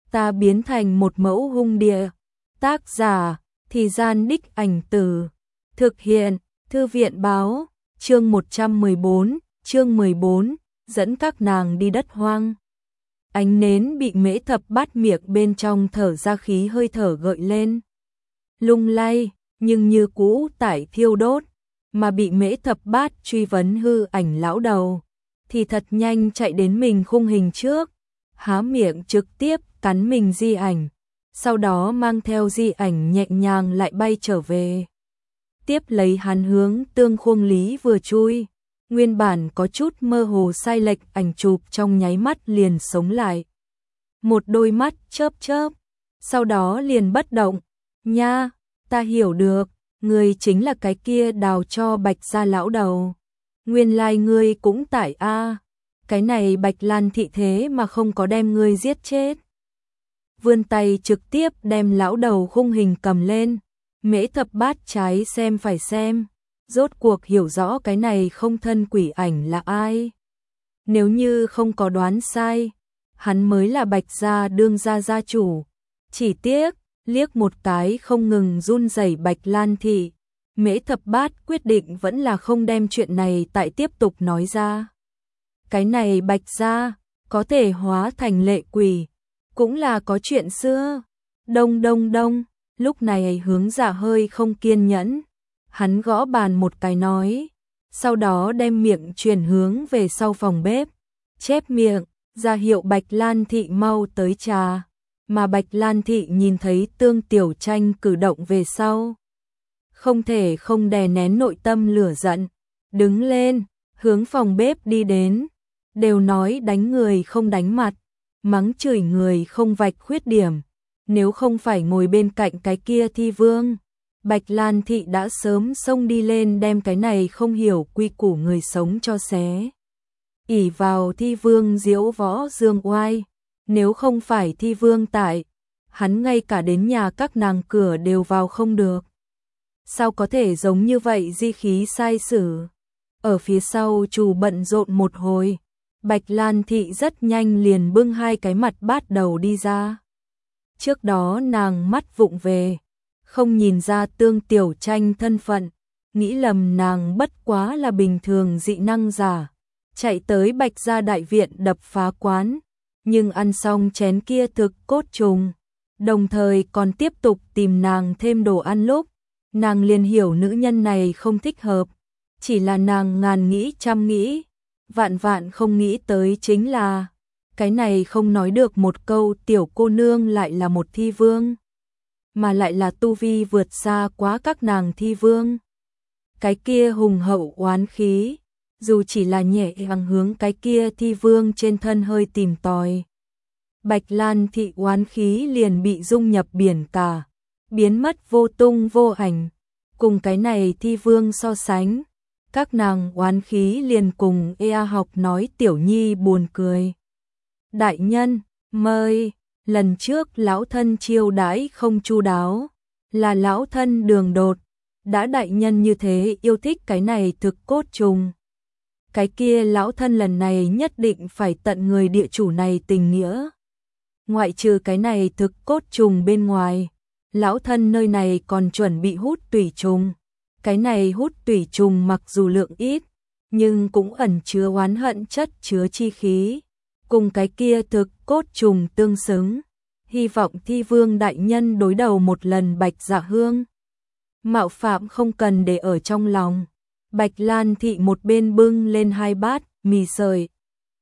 ta biến thành một mẫu hung địa. Tác giả, Thì Gian Đích Ảnh Từ. Thực hiện, Thư viện Báo. Chương 14, dẫn các nàng đi đất hoang. Ánh nến bị Mễ Thập Bát miệng bên trong thở ra khí hơi thở gợi lên. Lung lay, nhưng như cũ tại thiêu đốt, mà bị Mễ Thập Bát truy vấn hư ảnh lão đầu, thì thật nhanh chạy đến mình khung hình trước, há miệng trực tiếp cắn mình di ảnh, sau đó mang theo di ảnh nhẹ nhàng lại bay trở về. Tiếp lấy hắn hướng tương khuông lý vừa chui, nguyên bản có chút mơ hồ sai lệch ảnh chụp trong nháy mắt liền sống lại. Một đôi mắt chớp chớp, sau đó liền bất động. Nha, ta hiểu được, ngươi chính là cái kia đào cho Bạch gia lão đầu. Nguyên lai ngươi cũng tại a. Cái này Bạch Lan thị thế mà không có đem ngươi giết chết. Vươn tay trực tiếp đem lão đầu khung hình cầm lên. Mễ Thập Bát trái xem phải xem, rốt cuộc hiểu rõ cái này không thân quỷ ảnh là ai. Nếu như không có đoán sai, hắn mới là Bạch gia đương gia gia chủ. Chỉ tiếc, liếc một cái không ngừng run rẩy Bạch Lan thị, Mễ Thập Bát quyết định vẫn là không đem chuyện này tại tiếp tục nói ra. Cái này Bạch gia có thể hóa thành lệ quỷ, cũng là có chuyện xưa. Đông đông đông, lúc này Hướng Dạ hơi không kiên nhẫn, hắn gõ bàn một cái nói, sau đó đem miệng chuyển hướng về sau phòng bếp, chép miệng, ra hiệu Bạch Lan thị mau tới trà. Mà Bạch Lan thị nhìn thấy Tương Tiểu Tranh cử động về sau, không thể không đè nén nội tâm lửa giận, đứng lên, hướng phòng bếp đi đến. Đều nói đánh người không đánh mặt, mắng chửi người không vạch khuyết điểm, nếu không phải ngồi bên cạnh cái kia thi vương, Bạch Lan thị đã sớm xông đi lên đem cái này không hiểu quy củ người sống cho xé. Ỷ vào thi vương diễu võ dương oai, nếu không phải thi vương tại, hắn ngay cả đến nhà các nàng cửa đều vào không được. Sao có thể giống như vậy di khí sai sử. Ở phía sau chủ bận rộn một hồi, Bạch Lan thị rất nhanh liền bưng hai cái mặt bát đầu đi ra. Trước đó nàng mắt vụng về, không nhìn ra Tương Tiểu Tranh thân phận, nghĩ lầm nàng bất quá là bình thường dị năng giả, chạy tới Bạch gia đại viện đập phá quán, nhưng ăn xong chén kia thực cốt trùng, đồng thời còn tiếp tục tìm nàng thêm đồ ăn lúc, nàng liền hiểu nữ nhân này không thích hợp, chỉ là nàng ngàn nghĩ trăm nghĩ, vạn vạn không nghĩ tới chính là, cái này không nói được một câu tiểu cô nương lại là một thi vương, mà lại là tu vi vượt xa quá các nàng thi vương. Cái kia hùng hậu oán khí, dù chỉ là nhẹ nhàng hướng cái kia thi vương trên thân hơi tìm tòi, Bạch Lan thị oán khí liền bị dung nhập biển cả, biến mất vô tung vô ảnh. Cùng cái này thi vương so sánh, các nàng oán khí liền cùng Ea học nói tiểu nhi buồn cười. Đại nhân, mời, lần trước lão thân chiêu đãi không chu đáo, là lão thân đường đột, đã đại nhân như thế yêu thích cái này thực cốt trùng. Cái kia lão thân lần này nhất định phải tận người địa chủ này tình nghĩa. Ngoại trừ cái này thực cốt trùng bên ngoài, lão thân nơi này còn chuẩn bị hút tủy trùng. Cái này hút tủy trùng mặc dù lượng ít, nhưng cũng ẩn chứa oán hận chất chứa chi khí, cùng cái kia thực cốt trùng tương xứng. Hy vọng thi vương đại nhân đối đầu một lần Bạch Dạ hương. Mạo phạm không cần để ở trong lòng. Bạch Lan thị một bên bưng lên hai bát mì sợi,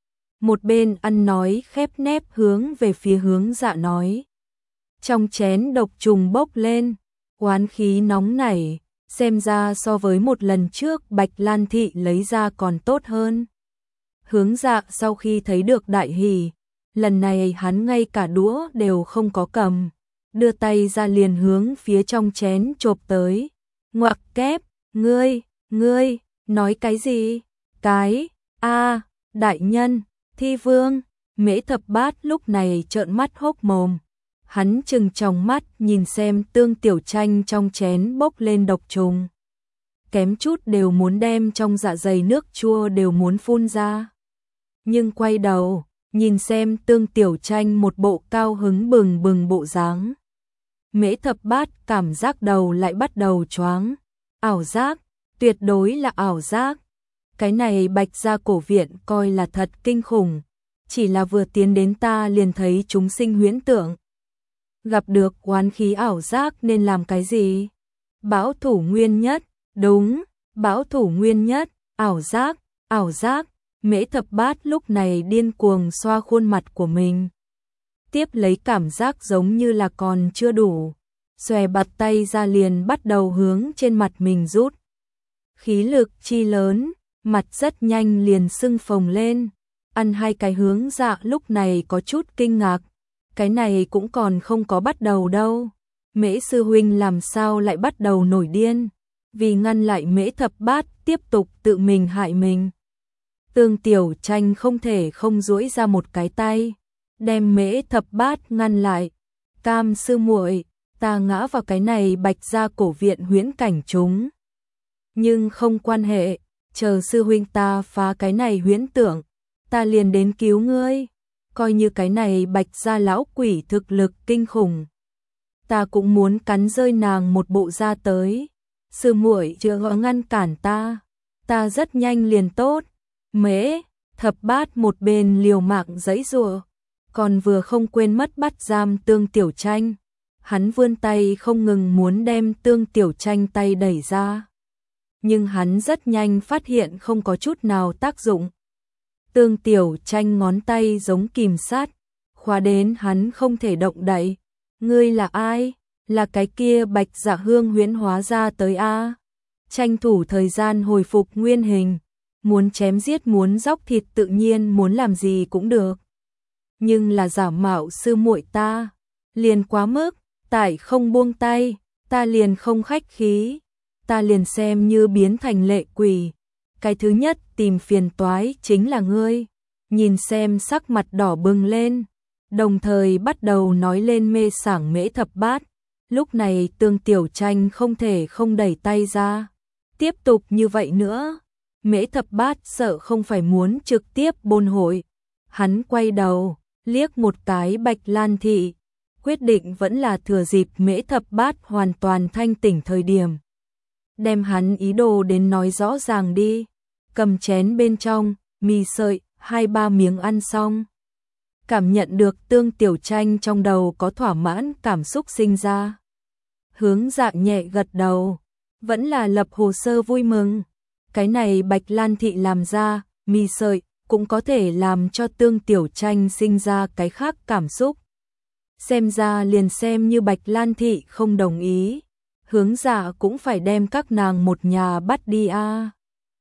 một bên ăn nói khép nép hướng về phía Hướng Dạ nói. Trong chén độc trùng bốc lên, oán khí nóng nảy, xem ra so với một lần trước Bạch Lan thị lấy ra còn tốt hơn. Hướng Dạ sau khi thấy được đại hỉ, lần này hắn ngay cả đũa đều không có cầm, đưa tay ra liền hướng phía trong chén chộp tới. Ngoặc kép, ngươi, nói cái gì? Cái, đại nhân, thi vương. Mễ Thập Bát lúc này trợn mắt hốc mồm. Hắn trừng tròng mắt nhìn xem Tương Tiểu Tranh trong chén bốc lên độc trùng. Kém chút đều muốn đem trong dạ dày nước chua đều muốn phun ra. Nhưng quay đầu, nhìn xem Tương Tiểu Tranh một bộ cao hứng bừng bừng bộ dáng. Mễ Thập Bát cảm giác đầu lại bắt đầu choáng. Ảo giác, tuyệt đối là ảo giác. Cái này Bạch Gia cổ viện coi là thật kinh khủng, chỉ là vừa tiến đến ta liền thấy chúng sinh huyễn tượng. Gặp được oán khí ảo giác nên làm cái gì? Bão thủ nguyên nhất, đúng, bão thủ nguyên nhất, ảo giác. Mễ Thập Bát lúc này điên cuồng xoa khuôn mặt của mình. Tiếp lấy cảm giác giống như là còn chưa đủ, xòe bạt tay ra liền bắt đầu hướng trên mặt mình rút. Khí lực chi lớn, mặt rất nhanh liền sưng phồng lên. Ăn hai cái hướng dạ lúc này có chút kinh ngạc. Cái này cũng còn không có bắt đầu đâu. Mễ sư huynh làm sao lại bắt đầu nổi điên? Vì ngăn lại Mễ Thập Bát tiếp tục tự mình hại mình. Tương Tiểu Tranh không thể không duỗi ra một cái tay, đem Mễ Thập Bát ngăn lại. Cam sư muội, ta ngã vào cái này Bạch Gia cổ viện huyễn cảnh chúng. Nhưng không quan hệ, chờ sư huynh ta phá cái này huyễn tưởng, ta liền đến cứu ngươi. Coi như cái này Bạch Gia lão quỷ thực lực kinh khủng, ta cũng muốn cắn rơi nàng một bộ da tới. Sư muội chưa gọi ngăn cản ta rất nhanh liền tốt. Mễ Thập Bát một bên liều mạng giãy giụa, còn vừa không quên mất bắt giam Tương Tiểu Tranh. Hắn vươn tay không ngừng muốn đem Tương Tiểu Tranh tay đẩy ra, nhưng hắn rất nhanh phát hiện không có chút nào tác dụng. Tương Tiểu Tranh ngón tay giống kìm sát, khóa đến hắn không thể động đậy. Ngươi là ai? Là cái kia Bạch Dạ Hương huyễn hóa ra tới a. Tranh thủ thời gian hồi phục nguyên hình, muốn chém giết muốn dóc thịt tự nhiên muốn làm gì cũng được. Nhưng là giả mạo sư muội ta, liền quá mức, tại không buông tay, ta liền không khách khí, ta liền xem như biến thành lệ quỷ. Cái thứ nhất tìm phiền toái chính là ngươi. Nhìn xem sắc mặt đỏ bừng lên, đồng thời bắt đầu nói lên mê sảng Mễ Thập Bát. Lúc này Tương Tiểu Tranh không thể không đẩy tay ra. Tiếp tục như vậy nữa, Mễ Thập Bát sợ không phải muốn trực tiếp bôn hội. Hắn quay đầu, liếc một cái Bạch Lan Thị, quyết định vẫn là thừa dịp Mễ Thập Bát hoàn toàn thanh tỉnh thời điểm, đem hắn ý đồ đến nói rõ ràng đi. Cầm chén bên trong, mì sợi, 2-3 miếng ăn xong. Cảm nhận được Tương Tiểu Tranh trong đầu có thỏa mãn cảm xúc sinh ra. Hướng Dạ nhẹ gật đầu, vẫn là lập hồ sơ vui mừng. Cái này Bạch Lan Thị làm ra, mì sợi, cũng có thể làm cho Tương Tiểu Tranh sinh ra cái khác cảm xúc. Xem ra liền xem như Bạch Lan Thị không đồng ý, Hướng Dạ cũng phải đem các nàng một nhà bắt đi a.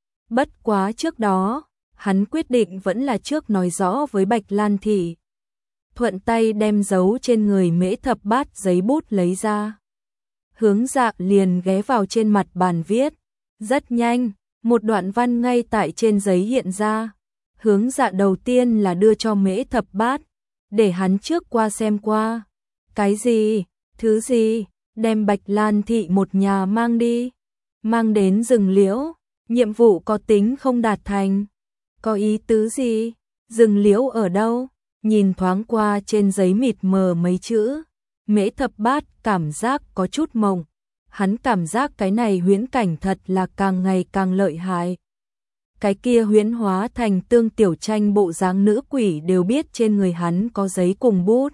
Bất quá trước đó, hắn quyết định vẫn là trước nói rõ với Bạch Lan Thị. Thuận tay đem dấu trên người Mễ Thập Bát giấy bút lấy ra. Hướng Dạ liền ghé vào trên mặt bàn viết. Rất nhanh, một đoạn văn ngay tại trên giấy hiện ra. Hướng Dạ đầu tiên là đưa cho Mễ Thập Bát, để hắn trước qua xem qua. Cái gì? Thứ gì? Đem Bạch Lan Thị một nhà mang đi. Mang đến rừng liễu. Nhiệm vụ có tính không đạt thành. Có ý tứ gì? Rừng liễu ở đâu? Nhìn thoáng qua trên giấy mịt mờ mấy chữ, Mễ Thập Bát cảm giác có chút mộng. Hắn cảm giác cái này huyễn cảnh thật là càng ngày càng lợi hại. Cái kia huyễn hóa thành Tương Tiểu Tranh bộ dáng nữ quỷ đều biết trên người hắn có giấy cùng bút.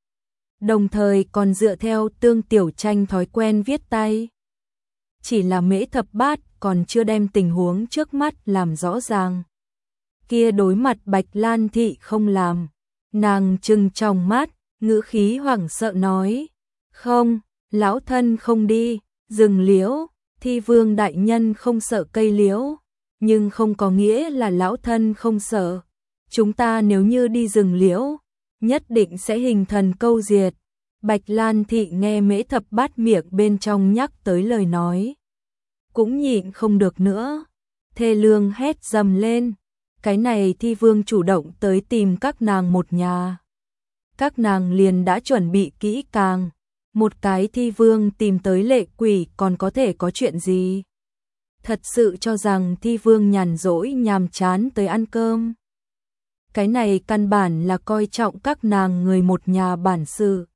Đồng thời còn dựa theo Tương Tiểu Tranh thói quen viết tay. Chỉ là Mễ Thập Bát còn chưa đem tình huống trước mắt làm rõ ràng. Kia đối mặt Bạch Lan Thị không làm. Nàng trừng trong mắt, ngữ khí hoảng sợ nói. Không, lão thân không đi, rừng liễu, Thi Vương đại nhân không sợ cây liễu. Nhưng không có nghĩa là lão thân không sợ. Chúng ta nếu như đi rừng liễu, nhất định sẽ hình thần câu diệt. Bạch Lan Thị nghe Mễ Thập Bát miệng bên trong nhắc tới lời nói, cũng nhịn không được nữa, thê lương hét dầm lên. Cái này Thi Vương chủ động tới tìm các nàng một nhà. Các nàng liền đã chuẩn bị kỹ càng. Một cái Thi Vương tìm tới lệ quỷ còn có thể có chuyện gì? Thật sự cho rằng Thi Vương nhàn rỗi nhàm chán tới ăn cơm. cái này căn bản là coi trọng các nàng người một nhà bản sự.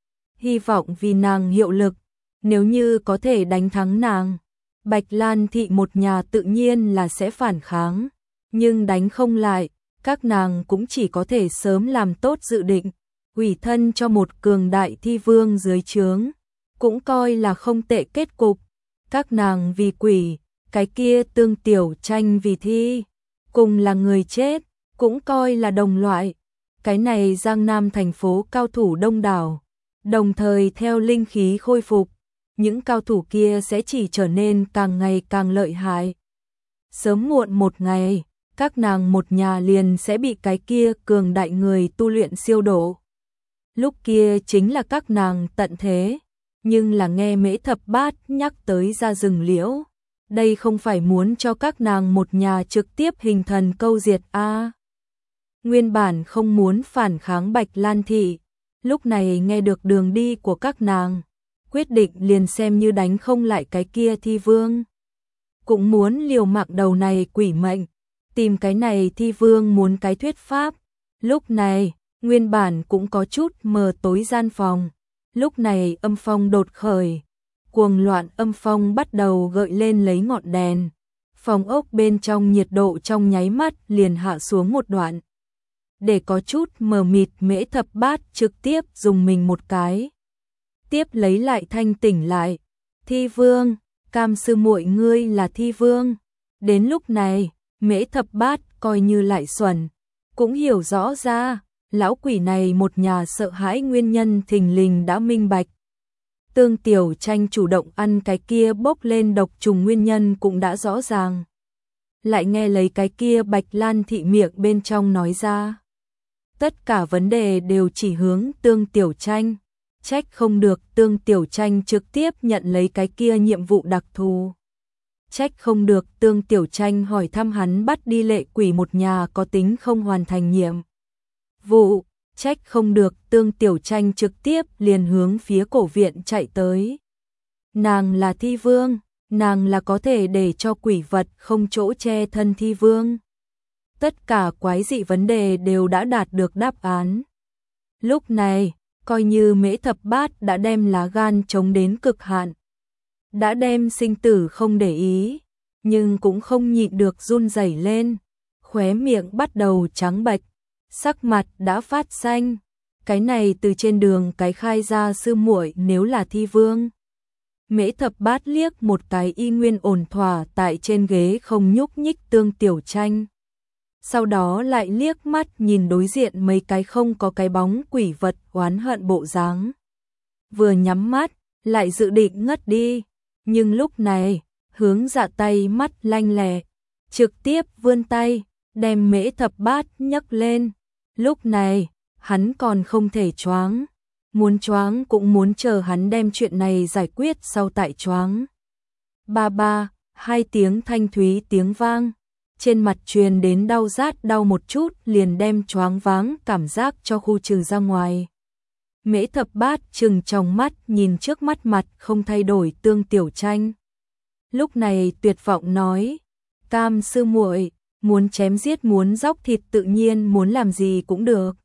Hy vọng vì nàng hiệu lực, nếu như có thể đánh thắng nàng, Bạch Lan thị một nhà tự nhiên là sẽ phản kháng, nhưng đánh không lại, các nàng cũng chỉ có thể sớm làm tốt dự định, ủy thân cho một cường đại thi vương dưới trướng, cũng coi là không tệ kết cục. Các nàng vì quỷ, cái kia Tương Tiểu Tranh vì thi, cùng là người chết, cũng coi là đồng loại. Cái này Giang Nam thành phố cao thủ đông đảo, đồng thời theo linh khí khôi phục, những cao thủ kia sẽ chỉ trở nên càng ngày càng lợi hại. Sớm muộn một ngày, các nàng một nhà liền sẽ bị cái kia cường đại người tu luyện siêu độ. Lúc kia chính là các nàng tận thế, nhưng là nghe Mễ Thập Bát nhắc tới ra rừng liễu. Đây không phải muốn cho các nàng một nhà trực tiếp hình thần câu diệt a. Nguyên bản không muốn phản kháng Bạch Lan thị, lúc này nghe được đường đi của các nàng, quyết định liền xem như đánh không lại cái kia thi vương. Cũng muốn liều mạng đầu này quỷ mệnh, tìm cái này thi vương muốn cái thuyết pháp. Lúc này, nguyên bản cũng có chút mờ tối gian phòng, lúc này âm phong đột khởi. Cuồng loạn âm phong bắt đầu gợi lên lấy ngọn đèn. Phòng ốc bên trong nhiệt độ trong nháy mắt liền hạ xuống một đoạn. Để có chút mờ mịt Mễ Thập Bát trực tiếp dùng mình một cái. Tiếp lấy lại thanh tỉnh lại. Thi vương, Cam sư muội ngươi là thi vương. Đến lúc này, Mễ Thập Bát coi như lại xuẩn. Cũng hiểu rõ ra, lão quỷ này một nhà sợ hãi nguyên nhân thình lình đã minh bạch. Tương Tiểu Tranh chủ động ăn cái kia bốc lên độc trùng nguyên nhân cũng đã rõ ràng. Lại nghe lấy cái kia Bạch Lan thị miệng bên trong nói ra. Tất cả vấn đề đều chỉ hướng Tương Tiểu Tranh. Trách không được Tương Tiểu Tranh trực tiếp nhận lấy cái kia nhiệm vụ đặc thù. Trách không được Tương Tiểu Tranh hỏi thăm hắn bắt đi lệ quỷ một nhà có tính không hoàn thành nhiệm vụ. Trách không được Tương Tiểu Tranh trực tiếp liền hướng phía cổ viện chạy tới. Nàng là thi vương, nàng là có thể để cho quỷ vật không chỗ che thân thi vương. Tất cả quái dị vấn đề đều đã đạt được đáp án. Lúc này, coi như Mễ Thập Bát đã đem lá gan chống đến cực hạn, đã đem sinh tử không để ý, nhưng cũng không nhịn được run rẩy lên, khóe miệng bắt đầu trắng bệch. Sắc mặt đã phát xanh, cái này từ trên đường cái khai ra sư muội nếu là thi vương. Mễ Thập Bát liếc một cái y nguyên ổn thỏa tại trên ghế không nhúc nhích Tương Tiểu Tranh. Sau đó lại liếc mắt nhìn đối diện mấy cái không có cái bóng quỷ vật oán hận bộ dáng. Vừa nhắm mắt, lại dự định ngất đi, nhưng lúc này, hướng Dạ tay mắt lanh lẹ, trực tiếp vươn tay, đem Mễ Thập Bát nhấc lên. Lúc này, hắn còn không thể choáng, muốn choáng cũng muốn chờ hắn đem chuyện này giải quyết sau tại choáng. Ba ba, hai tiếng thanh thúy tiếng vang, trên mặt truyền đến đau rát đau một chút liền đem choáng váng cảm giác cho khu trừ ra ngoài. Mễ Thập Bát trừng trong mắt nhìn trước mắt mặt không thay đổi Tương Tiểu Tranh. Lúc này tuyệt vọng nói, Cam sư muội, muốn chém giết muốn dóc thịt tự nhiên muốn làm gì cũng được.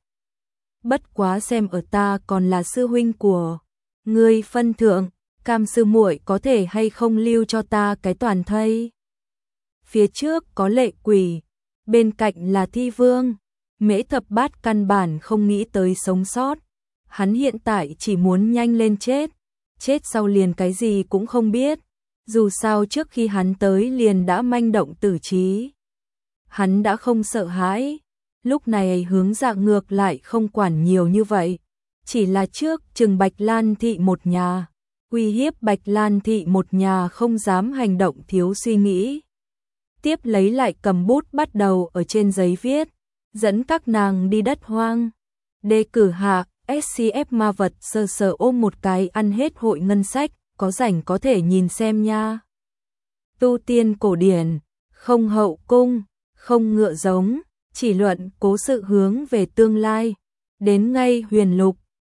Bất quá xem ở ta còn là sư huynh của ngươi phân thượng, Cam sư muội có thể hay không lưu cho ta cái toàn thây. Phía trước có lệ quỷ, bên cạnh là thi vương. Mễ Thập Bát căn bản không nghĩ tới sống sót. Hắn hiện tại chỉ muốn nhanh lên chết sau liền cái gì cũng không biết. Dù sao trước khi hắn tới liền đã manh động tử trí. Hắn đã không sợ hãi, lúc này hướng Dạ ngược lại không quản nhiều như vậy. Chỉ là trước chừng Bạch Lan thị một nhà, uy hiếp Bạch Lan thị một nhà không dám hành động thiếu suy nghĩ. Tiếp lấy lại cầm bút bắt đầu ở trên giấy viết, dẫn các nàng đi đất hoang. Đề cử hạ, SCF ma vật sờ sờ ôm một cái ăn hết hội ngân sách, có rảnh có thể nhìn xem nha. Tu tiên cổ điển, không hậu cung, không ngựa giống, chỉ luận cố sự hướng về tương lai. Đến ngay huyền lục,